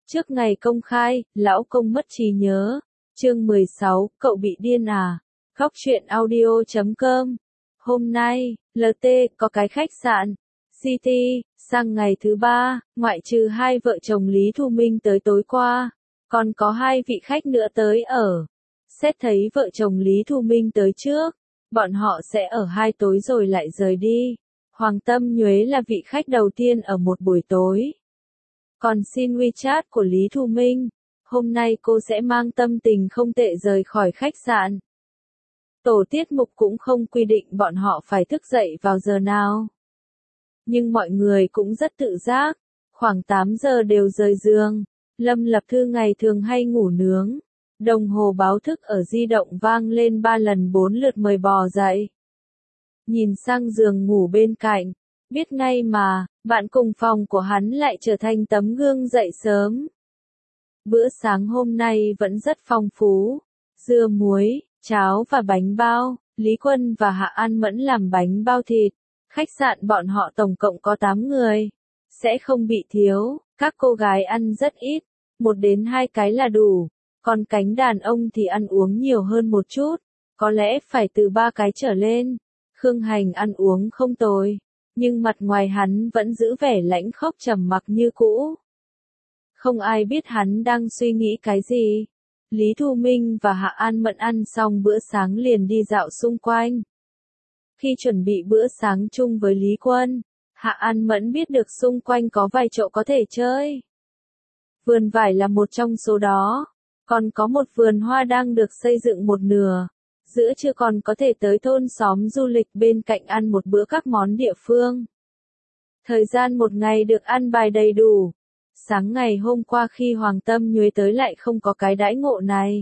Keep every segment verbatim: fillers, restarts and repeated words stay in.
Trước ngày công khai, lão công mất trí nhớ. Chương mười sáu, cậu bị điên à? Góc truyện audio chấm com. Hôm nay, lờ tê có cái khách sạn City, sang ngày thứ ba, ngoại trừ hai vợ chồng Lý Thu Minh tới tối qua, còn có hai vị khách nữa tới ở. Xét thấy vợ chồng Lý Thu Minh tới trước, bọn họ sẽ ở hai tối rồi lại rời đi. Hoàng Tâm Nhuế là vị khách đầu tiên ở một buổi tối. Còn xin WeChat của Lý Thu Minh, hôm nay cô sẽ mang tâm tình không tệ rời khỏi khách sạn. Tổ tiết mục cũng không quy định bọn họ phải thức dậy vào giờ nào. Nhưng mọi người cũng rất tự giác, khoảng tám giờ đều rời giường. Lâm Lập Thư ngày thường hay ngủ nướng. Đồng hồ báo thức ở di động vang lên ba lần bốn lượt mời bò dậy. Nhìn sang giường ngủ bên cạnh, biết ngay mà, bạn cùng phòng của hắn lại trở thành tấm gương dậy sớm. Bữa sáng hôm nay vẫn rất phong phú, dưa muối, cháo và bánh bao, Lý Quân và Hạ An Mẫn làm bánh bao thịt. Khách sạn bọn họ tổng cộng có tám người, sẽ không bị thiếu, các cô gái ăn rất ít, một đến hai cái là đủ, còn cánh đàn ông thì ăn uống nhiều hơn một chút, có lẽ phải từ ba cái trở lên. Khương Hành ăn uống không tồi, nhưng mặt ngoài hắn vẫn giữ vẻ lãnh khốc trầm mặc như cũ. Không ai biết hắn đang suy nghĩ cái gì. Lý Thu Minh và Hạ An Mẫn ăn xong bữa sáng liền đi dạo xung quanh. Khi chuẩn bị bữa sáng chung với Lý Quân, Hạ An Mẫn biết được xung quanh có vài chỗ có thể chơi. Vườn vải là một trong số đó, còn có một vườn hoa đang được xây dựng một nửa. Giữa trưa còn có thể tới thôn xóm du lịch bên cạnh ăn một bữa các món địa phương. Thời gian một ngày được ăn bài đầy đủ. Sáng ngày hôm qua khi Hoàng Tâm Nhuế tới lại không có cái đãi ngộ này.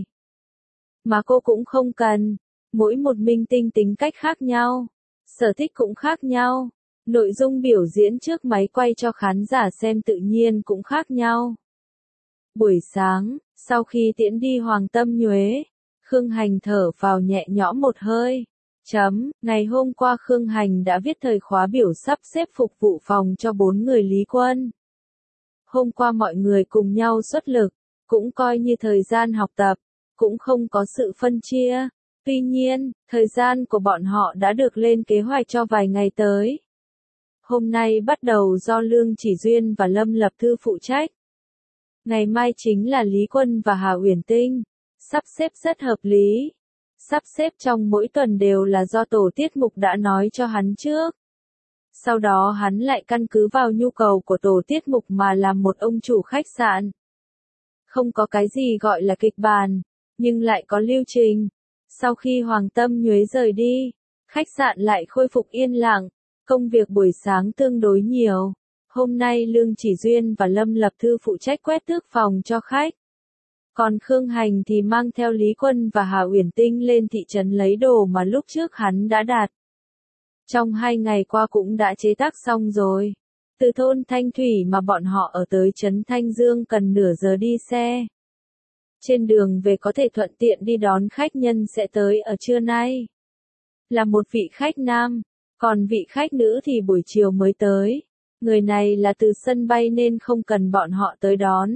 Mà cô cũng không cần. Mỗi một minh tinh tính cách khác nhau. Sở thích cũng khác nhau. Nội dung biểu diễn trước máy quay cho khán giả xem tự nhiên cũng khác nhau. Buổi sáng, sau khi tiễn đi Hoàng Tâm Nhuế, Khương Hành thở vào nhẹ nhõm một hơi. Chấm, ngày hôm qua Khương Hành đã viết thời khóa biểu sắp xếp phục vụ phòng cho bốn người Lý Quân. Hôm qua mọi người cùng nhau xuất lực, cũng coi như thời gian học tập, cũng không có sự phân chia. Tuy nhiên, thời gian của bọn họ đã được lên kế hoạch cho vài ngày tới. Hôm nay bắt đầu do Lương Chỉ Duyên và Lâm Lập Thư phụ trách. Ngày mai chính là Lý Quân và Hà Uyển Tinh. Sắp xếp rất hợp lý. Sắp xếp trong mỗi tuần đều là do tổ tiết mục đã nói cho hắn trước. Sau đó hắn lại căn cứ vào nhu cầu của tổ tiết mục mà làm một ông chủ khách sạn. Không có cái gì gọi là kịch bản, nhưng lại có lưu trình. Sau khi Hoàng Tâm Nhuế rời đi, khách sạn lại khôi phục yên lặng, công việc buổi sáng tương đối nhiều. Hôm nay Lương Chỉ Duyên và Lâm Lập Thư phụ trách quét tước phòng cho khách. Còn Khương Hành thì mang theo Lý Quân và Hà Uyển Tinh lên thị trấn lấy đồ mà lúc trước hắn đã đặt. Trong hai ngày qua cũng đã chế tác xong rồi. Từ thôn Thanh Thủy mà bọn họ ở tới trấn Thanh Dương cần nửa giờ đi xe. Trên đường về có thể thuận tiện đi đón khách nhân sẽ tới ở trưa nay. Là một vị khách nam, còn vị khách nữ thì buổi chiều mới tới. Người này là từ sân bay nên không cần bọn họ tới đón.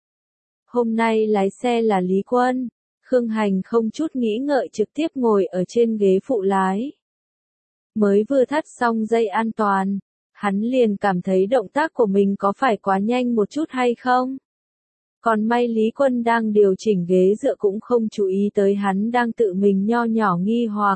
Hôm nay lái xe là Lý Quân. Khương Hành không chút nghĩ ngợi trực tiếp ngồi ở trên ghế phụ lái. Mới vừa thắt xong dây an toàn, hắn liền cảm thấy động tác của mình có phải quá nhanh một chút hay không? Còn may Lý Quân đang điều chỉnh ghế dựa cũng không chú ý tới hắn đang tự mình nho nhỏ nghi hoặc.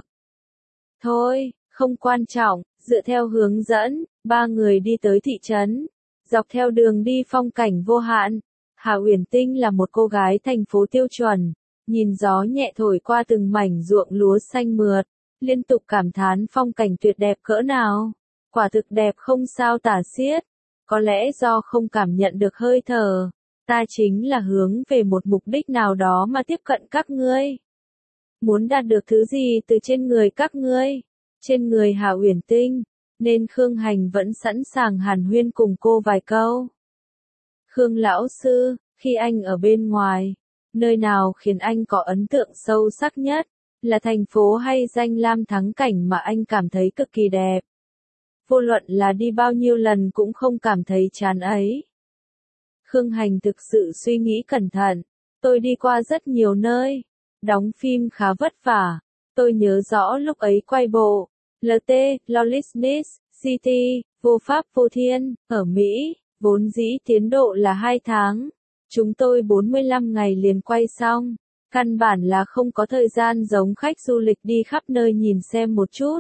Thôi, không quan trọng, dựa theo hướng dẫn, ba người đi tới thị trấn. Dọc theo đường đi phong cảnh vô hạn. Hà Uyển Tinh là một cô gái thành phố tiêu chuẩn, nhìn gió nhẹ thổi qua từng mảnh ruộng lúa xanh mượt, liên tục cảm thán phong cảnh tuyệt đẹp cỡ nào. Quả thực đẹp không sao tả xiết, có lẽ do không cảm nhận được hơi thở. Ta chính là hướng về một mục đích nào đó mà tiếp cận các ngươi. Muốn đạt được thứ gì từ trên người các ngươi, trên người Hà Uyển Tinh, nên Khương Hành vẫn sẵn sàng hàn huyên cùng cô vài câu. Khương lão sư, khi anh ở bên ngoài, nơi nào khiến anh có ấn tượng sâu sắc nhất, là thành phố hay danh lam thắng cảnh mà anh cảm thấy cực kỳ đẹp? Vô luận là đi bao nhiêu lần cũng không cảm thấy chán ấy. Khương Hành thực sự suy nghĩ cẩn thận. Tôi đi qua rất nhiều nơi. Đóng phim khá vất vả. Tôi nhớ rõ lúc ấy quay bộ lờ tê, Lawlessness, City, Vô Pháp Vô Thiên, ở Mỹ, vốn dĩ tiến độ là hai tháng. Chúng tôi bốn mươi lăm ngày liền quay xong. Căn bản là không có thời gian giống khách du lịch đi khắp nơi nhìn xem một chút.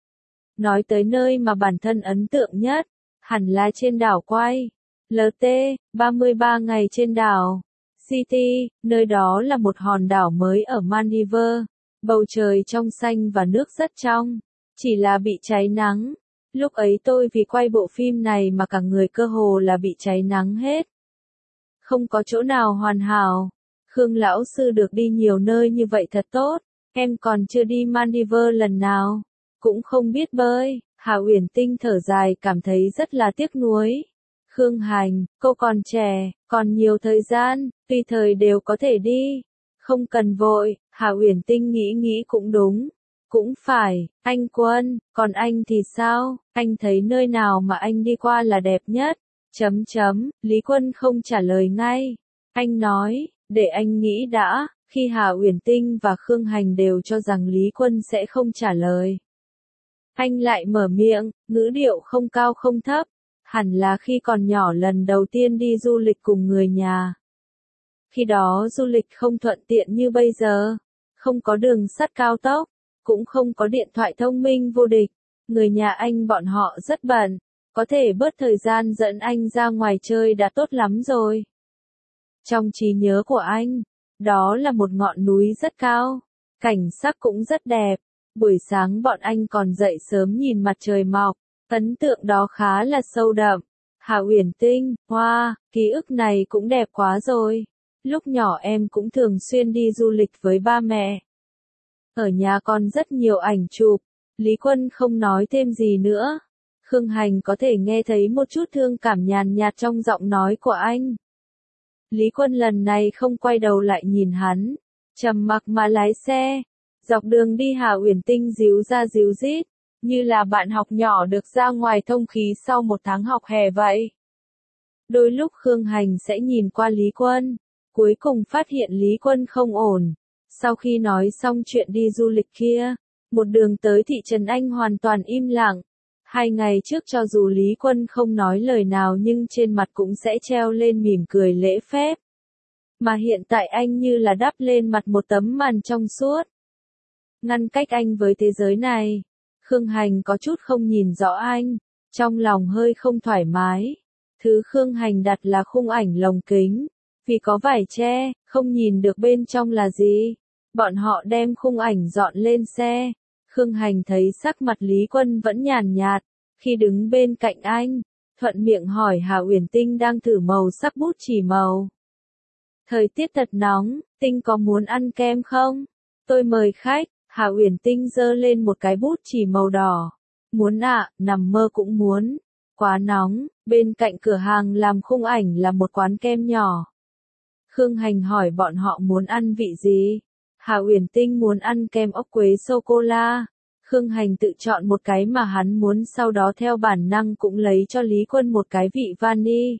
Nói tới nơi mà bản thân ấn tượng nhất, hẳn là trên đảo quay. lờ tê, ba mươi ba ngày trên đảo. City, nơi đó là một hòn đảo mới ở Maldives. Bầu trời trong xanh và nước rất trong. Chỉ là bị cháy nắng. Lúc ấy tôi vì quay bộ phim này mà cả người cơ hồ là bị cháy nắng hết. Không có chỗ nào hoàn hảo. Khương lão sư được đi nhiều nơi như vậy thật tốt. Em còn chưa đi Maldives lần nào. Cũng không biết bơi. Hà Uyển Tinh thở dài cảm thấy rất là tiếc nuối. Khương Hành, cô còn trẻ, còn nhiều thời gian, tùy thời đều có thể đi. Không cần vội, Hà Uyển Tinh nghĩ nghĩ cũng đúng. Cũng phải, anh Quân, còn anh thì sao, anh thấy nơi nào mà anh đi qua là đẹp nhất? Chấm chấm, Lý Quân không trả lời ngay. Anh nói, để anh nghĩ đã, khi Hà Uyển Tinh và Khương Hành đều cho rằng Lý Quân sẽ không trả lời. Anh lại mở miệng, ngữ điệu không cao không thấp, hẳn là khi còn nhỏ lần đầu tiên đi du lịch cùng người nhà. Khi đó du lịch không thuận tiện như bây giờ, không có đường sắt cao tốc, cũng không có điện thoại thông minh vô địch, người nhà anh bọn họ rất bận, có thể bớt thời gian dẫn anh ra ngoài chơi đã tốt lắm rồi. Trong trí nhớ của anh, đó là một ngọn núi rất cao, cảnh sắc cũng rất đẹp, buổi sáng bọn anh còn dậy sớm nhìn mặt trời mọc, ấn tượng đó khá là sâu đậm. Hà Uyển Tinh, hoa, wow, ký ức này cũng đẹp quá rồi. Lúc nhỏ em cũng thường xuyên đi du lịch với ba mẹ. Ở nhà còn rất nhiều ảnh chụp. Lý Quân không nói thêm gì nữa. Khương Hành có thể nghe thấy một chút thương cảm nhàn nhạt trong giọng nói của anh. Lý Quân lần này không quay đầu lại nhìn hắn, trầm mặc mà lái xe. Dọc đường đi Hà Uyển Tinh díu ra díu dít, như là bạn học nhỏ được ra ngoài thông khí sau một tháng học hè vậy. Đôi lúc Khương Hành sẽ nhìn qua Lý Quân, cuối cùng phát hiện Lý Quân không ổn. Sau khi nói xong chuyện đi du lịch kia, một đường tới thị trấn Anh hoàn toàn im lặng. Hai ngày trước cho dù Lý Quân không nói lời nào nhưng trên mặt cũng sẽ treo lên mỉm cười lễ phép. Mà hiện tại anh như là đắp lên mặt một tấm màn trong suốt. Ngăn cách anh với thế giới này. Khương Hành có chút không nhìn rõ anh, trong lòng hơi không thoải mái. Thứ Khương Hành đặt là khung ảnh lồng kính. Vì có vải che, không nhìn được bên trong là gì. Bọn họ đem khung ảnh dọn lên xe. Khương Hành thấy sắc mặt Lý Quân vẫn nhàn nhạt. Khi đứng bên cạnh anh, thuận miệng hỏi Hà Uyển Tinh đang thử màu sắc bút chì màu. Thời tiết thật nóng, Tinh có muốn ăn kem không? Tôi mời khách. Hà Uyển Tinh giơ lên một cái bút chì màu đỏ. Muốn ạ, à, nằm mơ cũng muốn. Quá nóng, bên cạnh cửa hàng làm khung ảnh là một quán kem nhỏ. Khương Hành hỏi bọn họ muốn ăn vị gì? Hà Uyển Tinh muốn ăn kem ốc quế sô-cô-la. Khương Hành tự chọn một cái mà hắn muốn, sau đó theo bản năng cũng lấy cho Lý Quân một cái vị vani.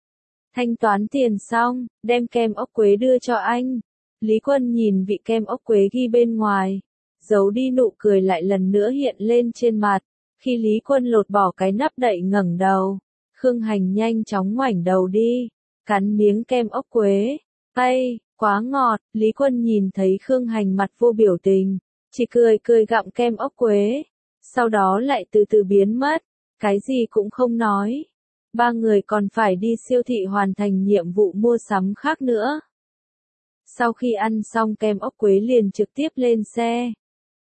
Thanh toán tiền xong, đem kem ốc quế đưa cho anh. Lý Quân nhìn vị kem ốc quế ghi bên ngoài. Giấu đi nụ cười lại lần nữa hiện lên trên mặt. Khi Lý Quân lột bỏ cái nắp đậy ngẩng đầu, Khương Hành nhanh chóng ngoảnh đầu đi, cắn miếng kem ốc quế. Ây, quá ngọt. Lý Quân nhìn thấy Khương Hành mặt vô biểu tình, chỉ cười cười gặm kem ốc quế, sau đó lại từ từ biến mất, cái gì cũng không nói. Ba người còn phải đi siêu thị hoàn thành nhiệm vụ mua sắm khác nữa. Sau khi ăn xong kem ốc quế liền trực tiếp lên xe.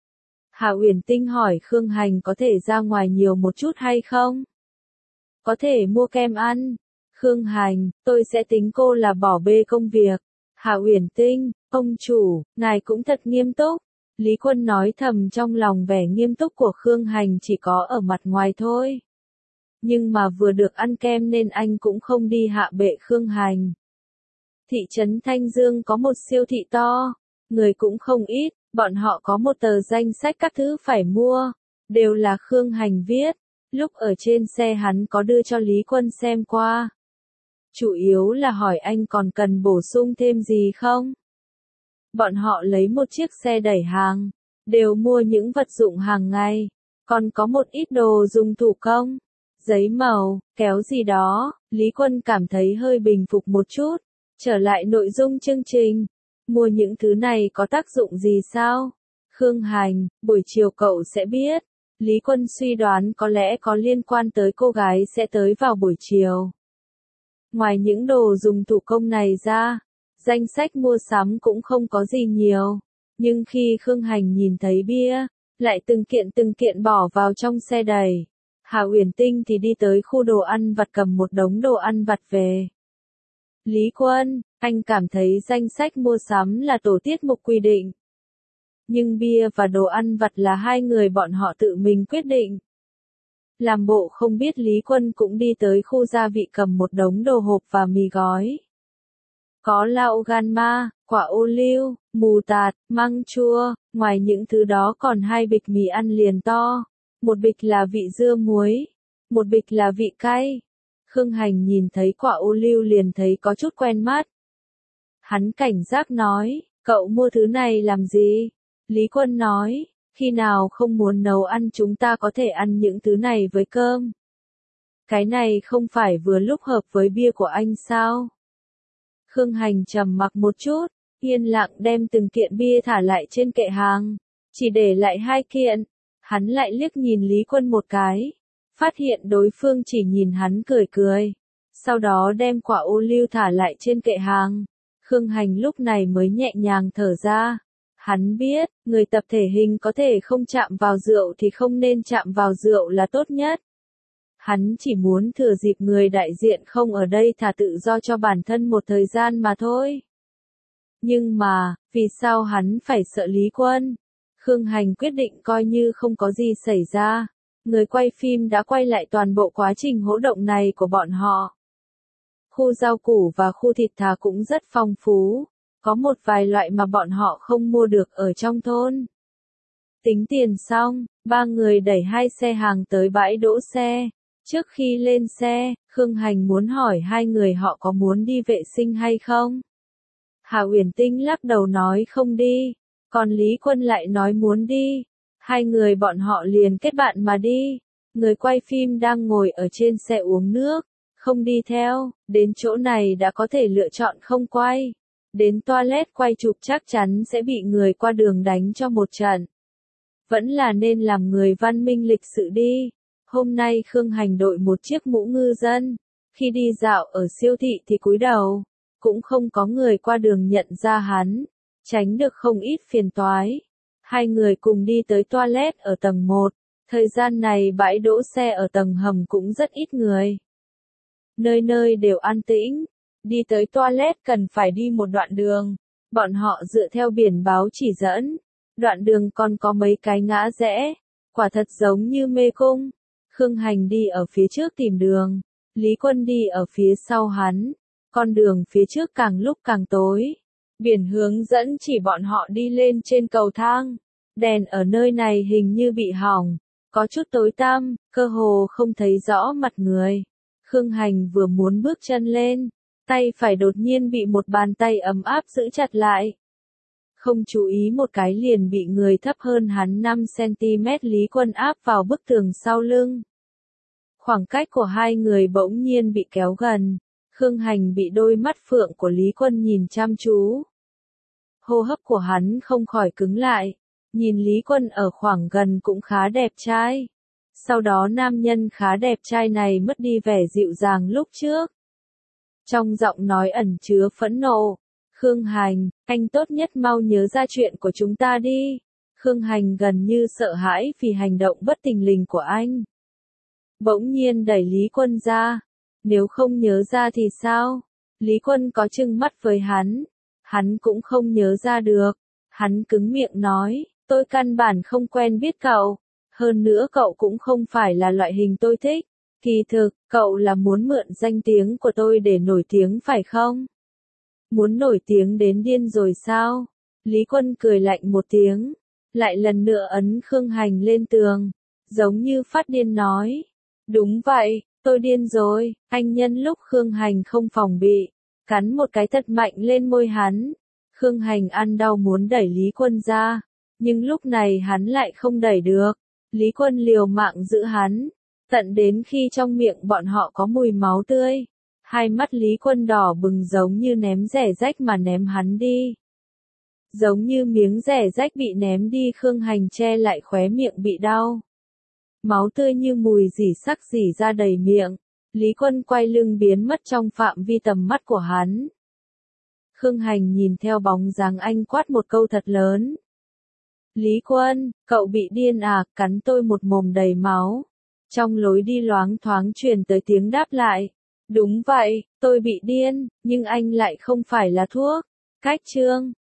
Hà Uyển Tinh hỏi Khương Hành có thể ra ngoài nhiều một chút hay không? Có thể mua kem ăn. Khương Hành, tôi sẽ tính cô là bỏ bê công việc. Hà Uyển Tinh, ông chủ, ngài cũng thật nghiêm túc. Lý Quân nói thầm trong lòng, vẻ nghiêm túc của Khương Hành chỉ có ở mặt ngoài thôi. Nhưng mà vừa được ăn kem nên anh cũng không đi hạ bệ Khương Hành. Thị trấn Thanh Dương có một siêu thị to, người cũng không ít, bọn họ có một tờ danh sách các thứ phải mua, đều là Khương Hành viết. Lúc ở trên xe hắn có đưa cho Lý Quân xem qua. Chủ yếu là hỏi anh còn cần bổ sung thêm gì không? Bọn họ lấy một chiếc xe đẩy hàng, đều mua những vật dụng hàng ngày, còn có một ít đồ dùng thủ công, giấy màu, kéo gì đó. Lý Quân cảm thấy hơi bình phục một chút. Trở lại nội dung chương trình, mua những thứ này có tác dụng gì sao? Khương Hành, buổi chiều cậu sẽ biết. Lý Quân suy đoán có lẽ có liên quan tới cô gái sẽ tới vào buổi chiều. Ngoài những đồ dùng thủ công này ra, danh sách mua sắm cũng không có gì nhiều. Nhưng khi Khương Hành nhìn thấy bia, lại từng kiện từng kiện bỏ vào trong xe đẩy. Hà Uyển Tinh thì đi tới khu đồ ăn vặt cầm một đống đồ ăn vặt về. Lý Quân, anh cảm thấy danh sách mua sắm là tổ tiết mục quy định. Nhưng bia và đồ ăn vặt là hai người bọn họ tự mình quyết định. Làm bộ không biết Lý Quân cũng đi tới khu gia vị cầm một đống đồ hộp và mì gói. Có lao gan ma, quả ô liu, mù tạt, măng chua, ngoài những thứ đó còn hai bịch mì ăn liền to. Một bịch là vị dưa muối, một bịch là vị cay. Khương Hành nhìn thấy quả ô liu liền thấy có chút quen mắt. Hắn cảnh giác nói, cậu mua thứ này làm gì? Lý Quân nói, khi nào không muốn nấu ăn chúng ta có thể ăn những thứ này với cơm. Cái này không phải vừa lúc hợp với bia của anh sao? Khương Hành trầm mặc một chút, yên lặng đem từng kiện bia thả lại trên kệ hàng, chỉ để lại hai kiện. Hắn lại liếc nhìn Lý Quân một cái, phát hiện đối phương chỉ nhìn hắn cười cười, sau đó đem quả ô liu thả lại trên kệ hàng. Khương Hành lúc này mới nhẹ nhàng thở ra. Hắn biết, người tập thể hình có thể không chạm vào rượu thì không nên chạm vào rượu là tốt nhất. Hắn chỉ muốn thừa dịp người đại diện không ở đây thả tự do cho bản thân một thời gian mà thôi. Nhưng mà, vì sao hắn phải sợ Lý Quân? Khương Hành quyết định coi như không có gì xảy ra. Người quay phim đã quay lại toàn bộ quá trình hỗn động này của bọn họ. Khu rau củ và khu thịt thà cũng rất phong phú. Có một vài loại mà bọn họ không mua được ở trong thôn. Tính tiền xong, ba người đẩy hai xe hàng tới bãi đỗ xe. Trước khi lên xe, Khương Hành muốn hỏi hai người họ có muốn đi vệ sinh hay không. Hà Uyển Tinh lắc đầu nói không đi, còn Lý Quân lại nói muốn đi. Hai người bọn họ liền kết bạn mà đi. Người quay phim đang ngồi ở trên xe uống nước, không đi theo, đến chỗ này đã có thể lựa chọn không quay. Đến toilet quay chụp chắc chắn sẽ bị người qua đường đánh cho một trận. Vẫn là nên làm người văn minh lịch sự đi. Hôm nay Khương Hành đội một chiếc mũ ngư dân. Khi đi dạo ở siêu thị thì cúi đầu. Cũng không có người qua đường nhận ra hắn. Tránh được không ít phiền toái. Hai người cùng đi tới toilet ở tầng một. Thời gian này bãi đỗ xe ở tầng hầm cũng rất ít người. Nơi nơi đều an tĩnh. Đi tới toilet cần phải đi một đoạn đường. Bọn họ dựa theo biển báo chỉ dẫn. Đoạn đường còn có mấy cái ngã rẽ. Quả thật giống như mê cung. Khương Hành đi ở phía trước tìm đường. Lý Quân đi ở phía sau hắn. Con đường phía trước càng lúc càng tối. Biển hướng dẫn chỉ bọn họ đi lên trên cầu thang. Đèn ở nơi này hình như bị hỏng. Có chút tối tăm, cơ hồ không thấy rõ mặt người. Khương Hành vừa muốn bước chân lên. Tay phải đột nhiên bị một bàn tay ấm áp giữ chặt lại. Không chú ý một cái liền bị người thấp hơn hắn năm xăng-ti-mét Lý Quân áp vào bức tường sau lưng. Khoảng cách của hai người bỗng nhiên bị kéo gần. Khương Hành bị đôi mắt phượng của Lý Quân nhìn chăm chú. Hô hấp của hắn không khỏi cứng lại. Nhìn Lý Quân ở khoảng gần cũng khá đẹp trai. Sau đó nam nhân khá đẹp trai này mất đi vẻ dịu dàng lúc trước. Trong giọng nói ẩn chứa phẫn nộ. Khương Hành, anh tốt nhất mau nhớ ra chuyện của chúng ta đi. Khương Hành gần như sợ hãi vì hành động bất thình lình của anh. Bỗng nhiên đẩy Lý Quân ra. Nếu không nhớ ra thì sao? Lý Quân có trừng mắt với hắn. Hắn cũng không nhớ ra được. Hắn cứng miệng nói, tôi căn bản không quen biết cậu. Hơn nữa cậu cũng không phải là loại hình tôi thích. Kỳ thực, cậu là muốn mượn danh tiếng của tôi để nổi tiếng phải không? Muốn nổi tiếng đến điên rồi sao? Lý Quân cười lạnh một tiếng. Lại lần nữa ấn Khương Hành lên tường. Giống như phát điên nói. Đúng vậy, Tôi điên rồi, anh nhân lúc Khương Hành không phòng bị, cắn một cái thật mạnh lên môi hắn. Khương Hành ăn đau muốn đẩy Lý Quân ra, nhưng lúc này hắn lại không đẩy được. Lý Quân liều mạng giữ hắn, tận đến khi trong miệng bọn họ có mùi máu tươi. Hai mắt Lý Quân đỏ bừng giống như ném rẻ rách mà ném hắn đi. Giống như miếng rẻ rách bị ném đi, Khương Hành che lại khóe miệng bị đau. Máu tươi như mùi rỉ sắc rỉ ra đầy miệng. Lý Quân quay lưng biến mất trong phạm vi tầm mắt của hắn. Khương Hành nhìn theo bóng dáng anh quát một câu thật lớn. Lý Quân, cậu bị điên à, cắn tôi một mồm đầy máu. Trong lối đi loáng thoáng truyền tới tiếng đáp lại. Đúng vậy, tôi bị điên, nhưng anh lại không phải là thuốc. Cách chương